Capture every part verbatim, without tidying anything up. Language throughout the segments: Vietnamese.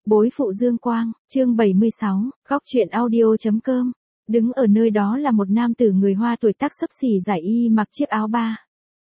Bối phụ Dương Quang, chương bảy mươi sáu, góc truyện audio.com. Đứng ở nơi đó là một nam tử người Hoa tuổi tác xấp xỉ giải y mặc chiếc áo ba.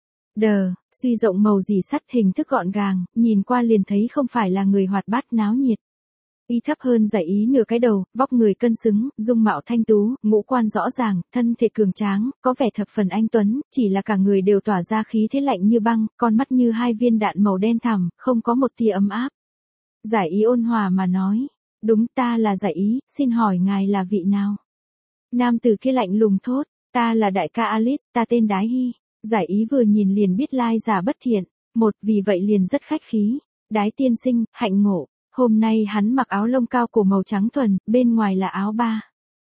Đờ, suy rộng màu dì sắt hình thức gọn gàng, nhìn qua liền thấy không phải là người hoạt bát náo nhiệt. Y thấp hơn giải ý nửa cái đầu, vóc người cân xứng, dung mạo thanh tú, ngũ quan rõ ràng, thân thể cường tráng, có vẻ thập phần anh tuấn, chỉ là cả người đều tỏa ra khí thế lạnh như băng, con mắt như hai viên đạn màu đen thẳm, không có một tia ấm áp. Giải ý ôn hòa mà nói, đúng ta là giải ý, xin hỏi ngài là vị nào? Nam tử kia lạnh lùng thốt, ta là đại ca Alice, ta tên Đái Hy. Giải ý vừa nhìn liền biết lai giả bất thiện, một vì vậy liền rất khách khí, Đái tiên sinh, hạnh ngộ. Hôm nay hắn mặc áo lông cao cổ màu trắng thuần, bên ngoài là áo ba.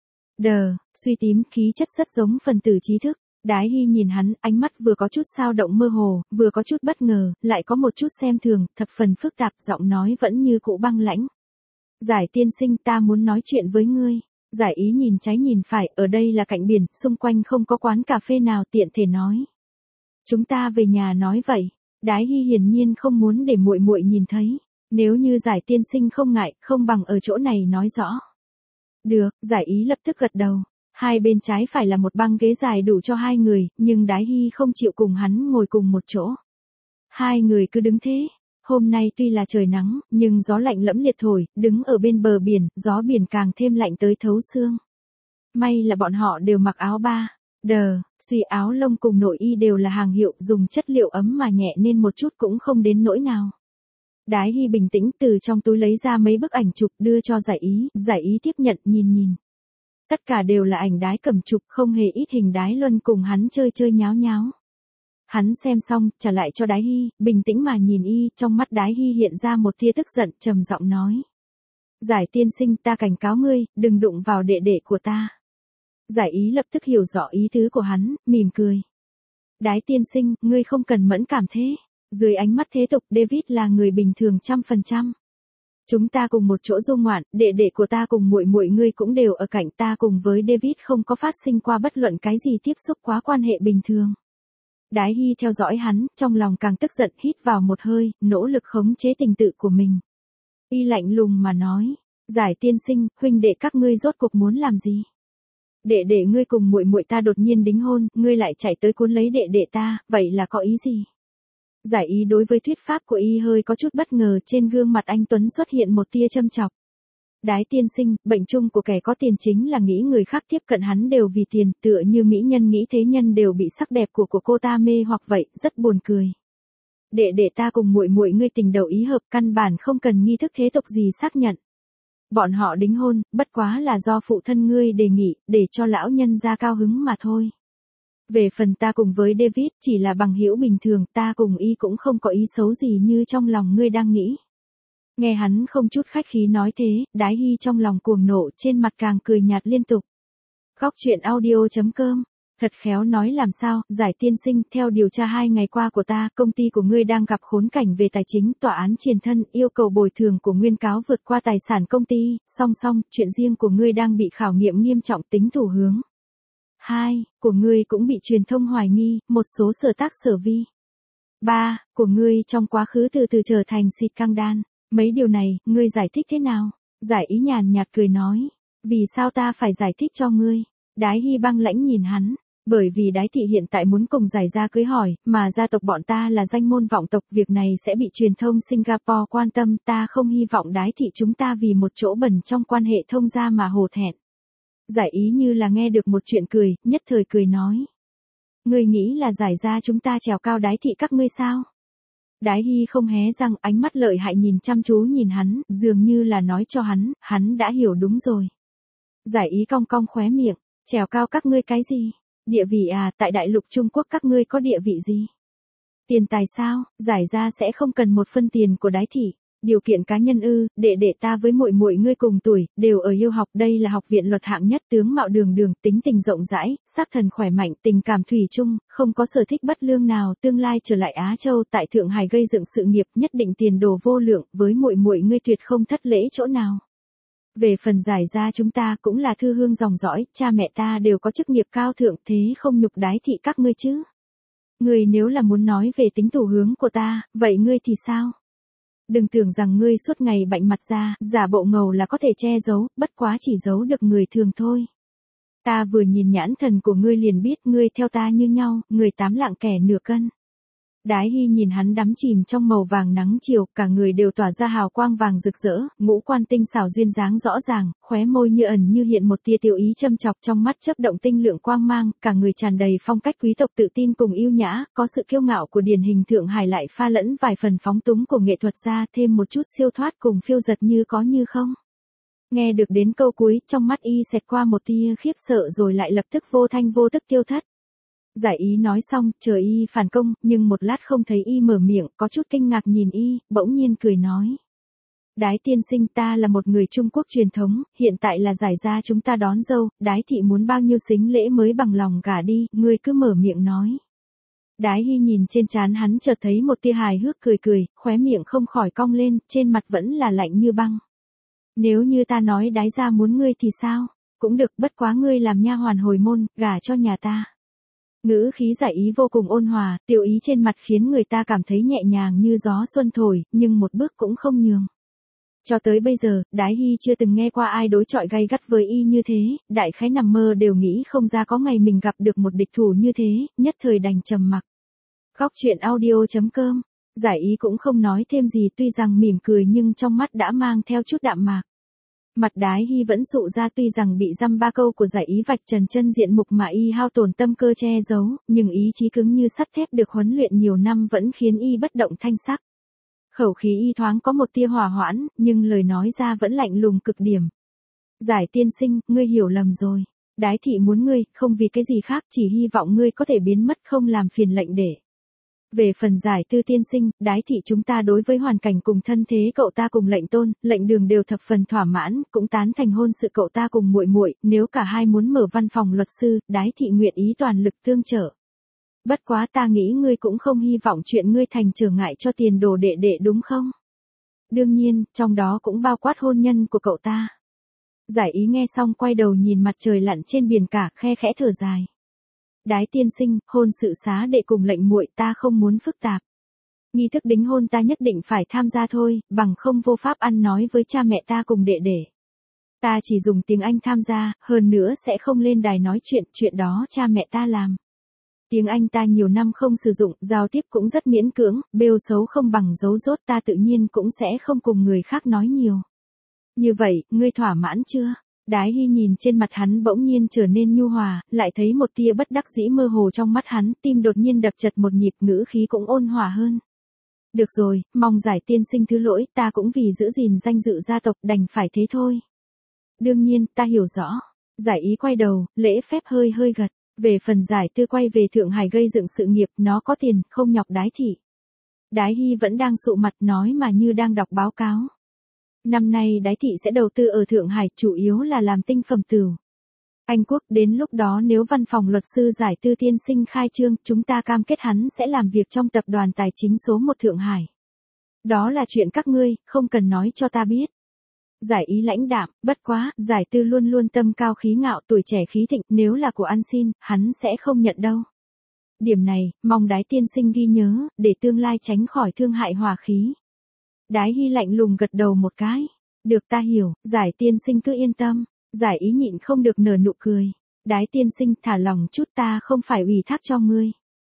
Đờ, suy tím, khí chất rất giống phần tử trí thức. Đái Hy nhìn hắn, ánh mắt vừa có chút xao động mơ hồ, vừa có chút bất ngờ, lại có một chút xem thường, thập phần phức tạp, giọng nói vẫn như cũ băng lãnh. Giải tiên sinh, ta muốn nói chuyện với ngươi. Giải ý nhìn trái nhìn phải, ở đây là cạnh biển, xung quanh không có quán cà phê nào tiện thể nói. Chúng ta về nhà nói vậy. Đái Hy hiển nhiên không muốn để muội muội nhìn thấy. Nếu như giải tiên sinh không ngại, không bằng ở chỗ này nói rõ. Được, giải ý lập tức gật đầu. Hai bên trái phải là một băng ghế dài đủ cho hai người, nhưng Đái Hy không chịu cùng hắn ngồi cùng một chỗ. Hai người cứ đứng thế. Hôm nay tuy là trời nắng, nhưng gió lạnh lẫm liệt thổi, đứng ở bên bờ biển, gió biển càng thêm lạnh tới thấu xương. May là bọn họ đều mặc áo ba. Đờ, suy áo lông cùng nội y đều là hàng hiệu, dùng chất liệu ấm mà nhẹ nên một chút cũng không đến nỗi nào. Đái Hy bình tĩnh từ trong túi lấy ra mấy bức ảnh chụp đưa cho giải ý, giải ý tiếp nhận nhìn nhìn. Tất cả đều là ảnh Đái cầm chụp, không hề ít hình Đái Luân cùng hắn chơi chơi nháo nháo. Hắn xem xong, trả lại cho Đái Hy, bình tĩnh mà nhìn y, trong mắt Đái Hy hiện ra một tia tức giận, trầm giọng nói. Giải tiên sinh, ta cảnh cáo ngươi, đừng đụng vào đệ đệ của ta. Giải ý lập tức hiểu rõ ý tứ của hắn, mỉm cười. Đái tiên sinh, ngươi không cần mẫn cảm thế. Dưới ánh mắt thế tục, David là người bình thường trăm phần trăm. Chúng ta cùng một chỗ du ngoạn, đệ đệ của ta cùng muội muội ngươi cũng đều ở cạnh ta, cùng với David không có phát sinh qua bất luận cái gì tiếp xúc quá quan hệ bình thường. Đái Hy theo dõi hắn, trong lòng càng tức giận, hít vào một hơi, nỗ lực khống chế tình tự của mình. Y lạnh lùng mà nói, giải tiên sinh, huynh đệ các ngươi rốt cuộc muốn làm gì? Đệ đệ ngươi cùng muội muội ta đột nhiên đính hôn, ngươi lại chạy tới cuốn lấy đệ đệ ta, vậy là có ý gì? Giải ý đối với thuyết pháp của y hơi có chút bất ngờ, trên gương mặt anh Tuấn xuất hiện một tia châm chọc. Đái tiên sinh, bệnh chung của kẻ có tiền chính là nghĩ người khác tiếp cận hắn đều vì tiền, tựa như mỹ nhân nghĩ thế nhân đều bị sắc đẹp của của cô ta mê hoặc vậy, rất buồn cười. Đệ đệ ta cùng muội muội ngươi tình đầu ý hợp, căn bản không cần nghi thức thế tục gì xác nhận. Bọn họ đính hôn, bất quá là do phụ thân ngươi đề nghị, để cho lão nhân gia cao hứng mà thôi. Về phần ta cùng với David chỉ là bằng hữu bình thường, ta cùng y cũng không có ý xấu gì như trong lòng ngươi đang nghĩ. Nghe hắn không chút khách khí nói thế, Đái Hy trong lòng cuồng nộ, trên mặt càng cười nhạt liên tục. Góc truyện audio.com. Thật khéo nói làm sao, giải tiên sinh, theo điều tra hai ngày qua của ta, công ty của ngươi đang gặp khốn cảnh về tài chính, tòa án triền thân, yêu cầu bồi thường của nguyên cáo vượt qua tài sản công ty, song song, chuyện riêng của ngươi đang bị khảo nghiệm nghiêm trọng, tính thủ hướng. Hai, của ngươi cũng bị truyền thông hoài nghi, một số sở tác sở vi. Ba, của ngươi trong quá khứ từ từ trở thành xịt căng đan. Mấy điều này, ngươi giải thích thế nào? Giải ý nhàn nhạt cười nói. Vì sao ta phải giải thích cho ngươi? Đái Hy băng lãnh nhìn hắn. Bởi vì Đái thị hiện tại muốn cùng giải gia cưới hỏi, mà gia tộc bọn ta là danh môn vọng tộc, việc này sẽ bị truyền thông Singapore quan tâm, ta không hy vọng Đái thị chúng ta vì một chỗ bẩn trong quan hệ thông gia mà hổ thẹn. Giải ý như là nghe được một chuyện cười, nhất thời cười nói. Ngươi nghĩ là giải gia chúng ta trèo cao Đái thị các ngươi sao? Đái Hy không hé răng, ánh mắt lợi hại nhìn chăm chú nhìn hắn, dường như là nói cho hắn, hắn đã hiểu đúng rồi. Giải ý cong cong khóe miệng, trèo cao các ngươi cái gì? Địa vị à, tại đại lục Trung Quốc các ngươi có địa vị gì? Tiền tài sao, giải ra sẽ không cần một phân tiền của Đái thị. Điều kiện cá nhân ư, đệ đệ ta với muội muội ngươi cùng tuổi, đều ở yêu học, đây là học viện luật hạng nhất, tướng mạo đường đường, tính tình rộng rãi, sắc thần khỏe mạnh, tình cảm thủy chung, không có sở thích bất lương nào, tương lai trở lại Á Châu tại Thượng Hải gây dựng sự nghiệp, nhất định tiền đồ vô lượng, với muội muội ngươi tuyệt không thất lễ chỗ nào. Về phần giải ra chúng ta cũng là thư hương dòng dõi, cha mẹ ta đều có chức nghiệp cao thượng, thế không nhục Đái thị các ngươi chứ. Ngươi nếu là muốn nói về tính thủ hướng của ta, vậy ngươi thì sao? Đừng tưởng rằng ngươi suốt ngày bạnh mặt ra, giả bộ ngầu là có thể che giấu, bất quá chỉ giấu được người thường thôi. Ta vừa nhìn nhãn thần của ngươi liền biết ngươi theo ta như nhau, người tám lạng kẻ nửa cân. Đái Hy nhìn hắn đắm chìm trong màu vàng nắng chiều, cả người đều tỏa ra hào quang vàng rực rỡ, ngũ quan tinh xảo duyên dáng rõ ràng, khóe môi như ẩn như hiện một tia tiểu ý châm chọc, trong mắt chớp động tinh lượng quang mang, cả người tràn đầy phong cách quý tộc tự tin cùng yêu nhã, có sự kiêu ngạo của điển hình Thượng Hải lại pha lẫn vài phần phóng túng của nghệ thuật gia, thêm một chút siêu thoát cùng phiêu dật như có như không. Nghe được đến câu cuối, trong mắt y xẹt qua một tia khiếp sợ rồi lại lập tức vô thanh vô tức tiêu thất. Giải ý nói xong, chờ y phản công, nhưng một lát không thấy y mở miệng, có chút kinh ngạc nhìn y, bỗng nhiên cười nói. Đái tiên sinh, ta là một người Trung Quốc truyền thống, hiện tại là giải gia chúng ta đón dâu, đái thị muốn bao nhiêu sính lễ mới bằng lòng gả đi, ngươi cứ mở miệng nói. Đái Hy nhìn trên trán hắn chợt thấy một tia hài hước cười cười, khóe miệng không khỏi cong lên, trên mặt vẫn là lạnh như băng. Nếu như ta nói đái gia muốn ngươi thì sao? Cũng được, bất quá ngươi làm nha hoàn hồi môn, gả cho nhà ta. Ngữ khí giải ý vô cùng ôn hòa, tiểu ý trên mặt khiến người ta cảm thấy nhẹ nhàng như gió xuân thổi, nhưng một bước cũng không nhường. Cho tới bây giờ, Đái Hy chưa từng nghe qua ai đối chọi gay gắt với y như thế, đại khái nằm mơ đều nghĩ không ra có ngày mình gặp được một địch thủ như thế, nhất thời đành trầm mặc. Góc truyện audio chấm com, giải ý cũng không nói thêm gì, tuy rằng mỉm cười nhưng trong mắt đã mang theo chút đạm mạc. Mặt Đái Hy vẫn sụ ra, tuy rằng bị dăm ba câu của giải ý vạch trần chân diện mục mà y hao tổn tâm cơ che giấu, nhưng ý chí cứng như sắt thép được huấn luyện nhiều năm vẫn khiến y bất động thanh sắc. Khẩu khí y thoáng có một tia hòa hoãn, nhưng lời nói ra vẫn lạnh lùng cực điểm. Giải tiên sinh, ngươi hiểu lầm rồi. Đái thị muốn ngươi, không vì cái gì khác, chỉ hy vọng ngươi có thể biến mất không làm phiền lệnh để. Về phần giải tư tiên sinh, đái thị chúng ta đối với hoàn cảnh cùng thân thế cậu ta cùng lệnh tôn, lệnh đường đều thập phần thỏa mãn, cũng tán thành hôn sự cậu ta cùng muội muội, nếu cả hai muốn mở văn phòng luật sư, đái thị nguyện ý toàn lực tương trợ. Bất quá ta nghĩ ngươi cũng không hy vọng chuyện ngươi thành trở ngại cho tiền đồ đệ đệ đúng không? Đương nhiên, trong đó cũng bao quát hôn nhân của cậu ta. Giải ý nghe xong quay đầu nhìn mặt trời lặn trên biển cả, khe khẽ thở dài. Đái tiên sinh, hôn sự xá đệ cùng lệnh muội ta không muốn phức tạp. Nghi thức đính hôn ta nhất định phải tham gia thôi, bằng không vô pháp ăn nói với cha mẹ ta cùng đệ đệ. Ta chỉ dùng tiếng Anh tham gia, hơn nữa sẽ không lên đài nói chuyện, chuyện đó cha mẹ ta làm. Tiếng Anh ta nhiều năm không sử dụng, giao tiếp cũng rất miễn cưỡng, bêu xấu không bằng dấu dốt, ta tự nhiên cũng sẽ không cùng người khác nói nhiều. Như vậy, ngươi thỏa mãn chưa? Đái Hy nhìn trên mặt hắn bỗng nhiên trở nên nhu hòa, lại thấy một tia bất đắc dĩ mơ hồ trong mắt hắn, tim đột nhiên đập chật một nhịp, ngữ khí cũng ôn hòa hơn. Được rồi, mong giải tiên sinh thứ lỗi, ta cũng vì giữ gìn danh dự gia tộc đành phải thế thôi. Đương nhiên, ta hiểu rõ. Giải ý quay đầu, lễ phép hơi hơi gật. Về phần giải tư quay về Thượng Hải gây dựng sự nghiệp, nó có tiền, không nhọc đái thị. Đái Hy vẫn đang sụ mặt nói mà như đang đọc báo cáo. Năm nay đái thị sẽ đầu tư ở Thượng Hải, chủ yếu là làm tinh phẩm tửu. Anh Quốc, đến lúc đó nếu văn phòng luật sư giải tư tiên sinh khai trương, chúng ta cam kết hắn sẽ làm việc trong tập đoàn tài chính số một Thượng Hải. Đó là chuyện các ngươi, không cần nói cho ta biết. Giải ý lãnh đạm, bất quá, giải tư luôn luôn tâm cao khí ngạo, tuổi trẻ khí thịnh, nếu là của ăn xin, hắn sẽ không nhận đâu. Điểm này, mong đái tiên sinh ghi nhớ, để tương lai tránh khỏi thương hại hòa khí. Đái Hy lạnh lùng gật đầu một cái. Được, ta hiểu, giải tiên sinh cứ yên tâm. Giải ý nhịn không được nở nụ cười. Đái tiên sinh, thả lòng chút, ta không phải ủy thác cho ngươi.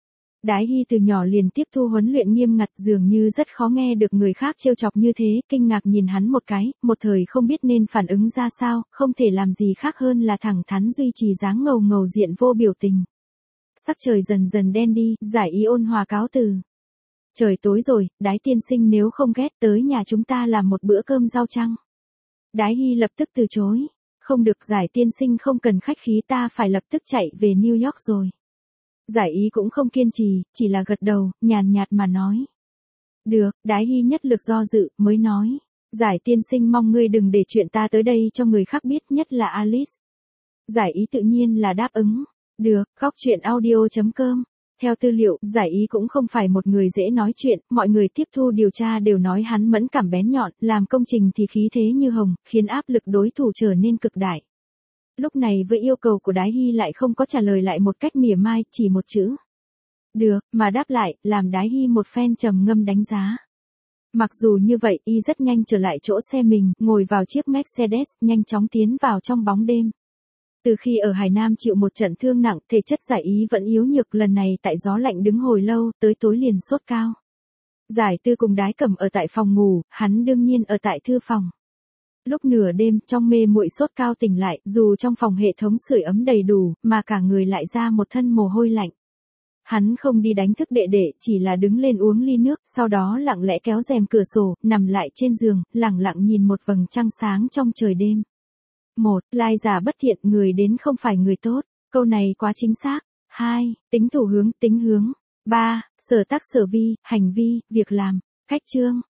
Đái Hy từ nhỏ liền tiếp thu huấn luyện nghiêm ngặt, dường như rất khó nghe được người khác trêu chọc như thế, kinh ngạc nhìn hắn một cái, một thời không biết nên phản ứng ra sao, không thể làm gì khác hơn là thẳng thắn duy trì dáng ngầu ngầu diện vô biểu tình. Sắc trời dần dần đen đi, giải ý ôn hòa cáo từ. Trời tối rồi, đái tiên sinh nếu không ghét tới nhà chúng ta làm một bữa cơm rau chăng? Đái Hy lập tức từ chối. Không được, giải tiên sinh không cần khách khí, ta phải lập tức chạy về New York rồi. Giải ý cũng không kiên trì, chỉ là gật đầu, nhàn nhạt mà nói. Được, Đái Hy nhất lực do dự, mới nói. Giải tiên sinh mong ngươi đừng để chuyện ta tới đây cho người khác biết, nhất là Alice. Giải ý tự nhiên là đáp ứng. Được, góc truyện audio chấm com. Theo tư liệu, giải ý cũng không phải một người dễ nói chuyện, mọi người tiếp thu điều tra đều nói hắn mẫn cảm bén nhọn, làm công trình thì khí thế như hồng, khiến áp lực đối thủ trở nên cực đại. Lúc này với yêu cầu của Đái Hy lại không có trả lời lại một cách mỉa mai, chỉ một chữ. Được, mà đáp lại, làm Đái Hy một phen trầm ngâm đánh giá. Mặc dù như vậy, y rất nhanh trở lại chỗ xe mình, ngồi vào chiếc Mercedes, nhanh chóng tiến vào trong bóng đêm. Từ khi ở Hải Nam chịu một trận thương nặng, thể chất Giải Ý vẫn yếu nhược, lần này tại gió lạnh đứng hồi lâu, tới tối liền sốt cao. Giải Tư cùng Đái Cẩm ở tại phòng ngủ, hắn đương nhiên ở tại thư phòng. Lúc nửa đêm, trong mê muội sốt cao tỉnh lại, dù trong phòng hệ thống sưởi ấm đầy đủ, mà cả người lại ra một thân mồ hôi lạnh. Hắn không đi đánh thức đệ đệ, chỉ là đứng lên uống ly nước, sau đó lặng lẽ kéo rèm cửa sổ, nằm lại trên giường, lẳng lặng nhìn một vầng trăng sáng trong trời đêm. Một, Lai giả bất thiện, người đến không phải người tốt. Câu này quá chính xác. Hai, Tính thủ hướng, tính hướng. Ba, Sở tác sở vi, hành vi, việc làm. Cách chương.